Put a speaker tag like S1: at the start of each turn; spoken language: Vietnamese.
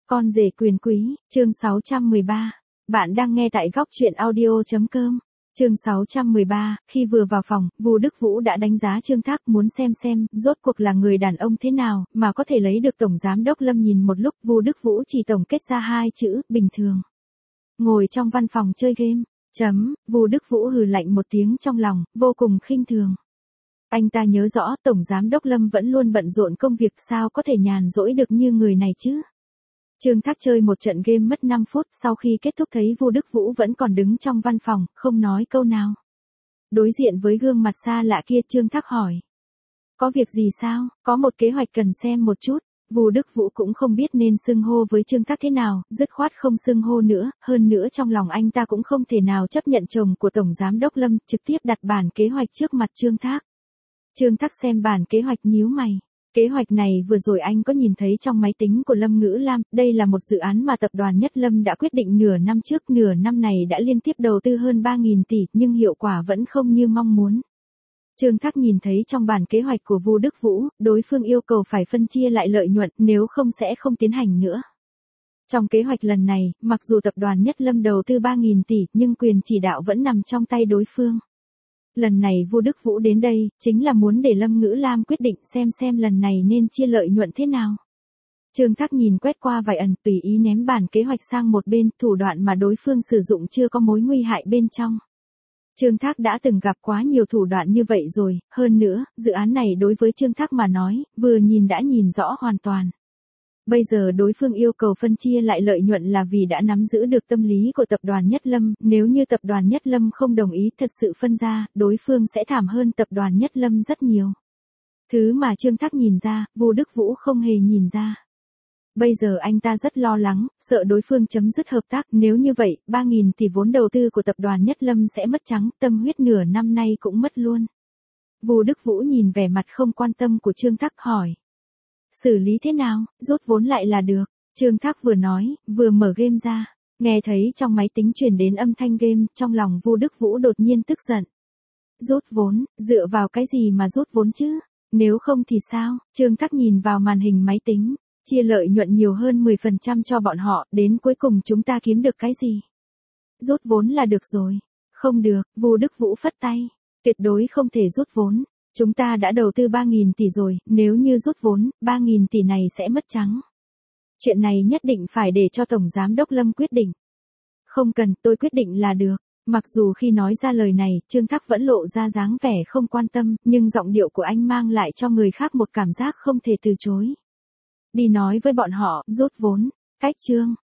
S1: Con rể quyền quý, chương 613. Bạn đang nghe tại góc truyện audio.com. Chương 613, khi vừa vào phòng, Vu Đức Vũ đã đánh giá Trương Thác, muốn xem rốt cuộc là người đàn ông thế nào mà có thể lấy được tổng giám đốc Lâm. Nhìn một lúc, Vu Đức Vũ chỉ tổng kết ra hai chữ, bình thường. Ngồi trong văn phòng chơi game. Vu Đức Vũ hừ lạnh một tiếng trong lòng, vô cùng khinh thường. Anh ta nhớ rõ tổng giám đốc Lâm vẫn luôn bận rộn công việc, sao có thể nhàn rỗi được như người này chứ. Trương Thác chơi một trận game mất 5 phút, sau khi kết thúc thấy Vu Đức Vũ vẫn còn đứng trong văn phòng, không nói câu nào. Đối diện với gương mặt xa lạ kia, Trương Thác hỏi. Có việc gì sao, có một kế hoạch cần xem một chút. Vu Đức Vũ cũng không biết nên xưng hô với Trương Thác thế nào, dứt khoát không xưng hô nữa, hơn nữa trong lòng anh ta cũng không thể nào chấp nhận chồng của tổng giám đốc Lâm, trực tiếp đặt bản kế hoạch trước mặt Trương Thác. Trương Thác xem bản kế hoạch nhíu mày. Kế hoạch này vừa rồi anh có nhìn thấy trong máy tính của Lâm Ngữ Lam, đây là một dự án mà tập đoàn Nhất Lâm đã quyết định nửa năm trước, nửa năm này đã liên tiếp đầu tư hơn 3.000 tỷ, nhưng hiệu quả vẫn không như mong muốn. Trương Thác nhìn thấy trong bản kế hoạch của Vu Đức Vũ, đối phương yêu cầu phải phân chia lại lợi nhuận, nếu không sẽ không tiến hành nữa. Trong kế hoạch lần này, mặc dù tập đoàn Nhất Lâm đầu tư 3.000 tỷ, nhưng quyền chỉ đạo vẫn nằm trong tay đối phương. Lần này Vu Đức Vũ đến đây, chính là muốn để Lâm Ngữ Lam quyết định xem lần này nên chia lợi nhuận thế nào. Trương Thác nhìn quét qua vài ẩn, tùy ý ném bản kế hoạch sang một bên, thủ đoạn mà đối phương sử dụng chưa có mối nguy hại bên trong. Trương Thác đã từng gặp quá nhiều thủ đoạn như vậy rồi, hơn nữa, dự án này đối với Trương Thác mà nói, vừa nhìn đã nhìn rõ hoàn toàn. Bây giờ đối phương yêu cầu phân chia lại lợi nhuận là vì đã nắm giữ được tâm lý của tập đoàn Nhất Lâm, nếu như tập đoàn Nhất Lâm không đồng ý thật sự phân ra, đối phương sẽ thảm hơn tập đoàn Nhất Lâm rất nhiều. Thứ mà Trương Thác nhìn ra, Vu Đức Vũ không hề nhìn ra. Bây giờ anh ta rất lo lắng, sợ đối phương chấm dứt hợp tác, nếu như vậy, 3.000 tỷ vốn đầu tư của tập đoàn Nhất Lâm sẽ mất trắng, tâm huyết nửa năm nay cũng mất luôn. Vu Đức Vũ nhìn vẻ mặt không quan tâm của Trương Thác hỏi. Xử lý thế nào, rút vốn lại là được. Trương Thác vừa nói, vừa mở game ra. Nghe thấy trong máy tính truyền đến âm thanh game, trong lòng Vu Đức Vũ đột nhiên tức giận. Rút vốn, dựa vào cái gì mà rút vốn chứ? Nếu không thì sao? Trương Thác nhìn vào màn hình máy tính. Chia lợi nhuận nhiều hơn 10% cho bọn họ, đến cuối cùng chúng ta kiếm được cái gì? Rút vốn là được rồi. Không được, Vu Đức Vũ phất tay. Tuyệt đối không thể rút vốn. Chúng ta đã đầu tư 3.000 tỷ rồi, nếu như rút vốn, 3.000 tỷ này sẽ mất trắng. Chuyện này nhất định phải để cho Tổng Giám đốc Lâm quyết định. Không cần, tôi quyết định là được. Mặc dù khi nói ra lời này, Trương Thác vẫn lộ ra dáng vẻ không quan tâm, nhưng giọng điệu của anh mang lại cho người khác một cảm giác không thể từ chối. Đi nói với bọn họ, rút vốn. Cách chương.